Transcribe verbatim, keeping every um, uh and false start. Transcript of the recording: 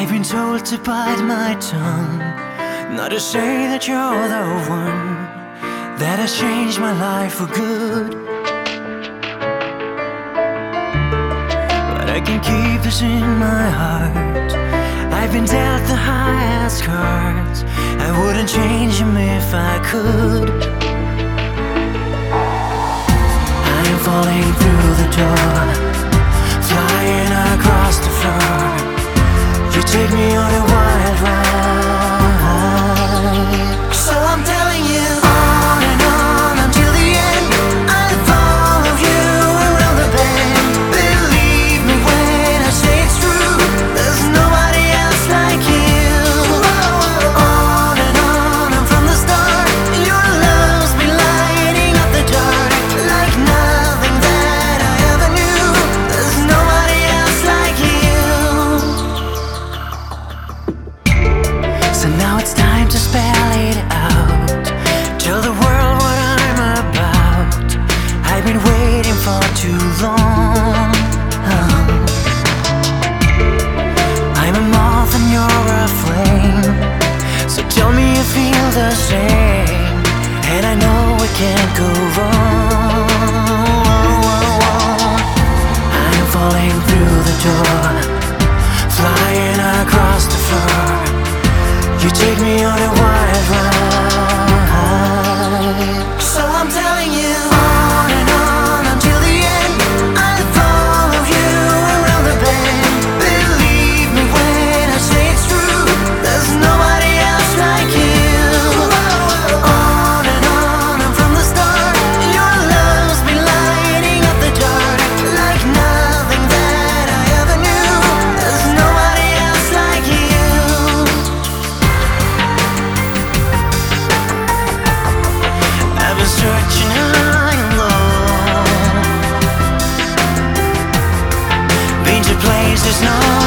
I've been told to bite my tongue, not to say that you're the one that has changed my life for good. But I can keep this in my heart. I've been dealt the highest cards. I wouldn't change them if I could. I am falling through the door, flying across the floor. You take me on a wild ride. So I'm telling you, on and on until the end, I'll follow you around the bend. Believe me when I say it's true, there's nobody else like you. On and on and from the start, your love's been lighting up the dark like nothing that I ever knew. There's nobody else like you. So now it's time to spell it out, tell the world what I'm about. I've been waiting for too long. I'm a moth and you're a flame, so tell me you feel the same. And I know it can't go wrong. I'm falling through the door, flying across the floor. You take me on a wild ride. So I'm telling you, on and on until the end, I'll follow you around the bend. Believe me when I say it's true, there's nobody else like you. On and on and from the start, your love's been lighting up the dark like nothing that I ever knew. There's nobody else like you. I've been searching high and low, been to places no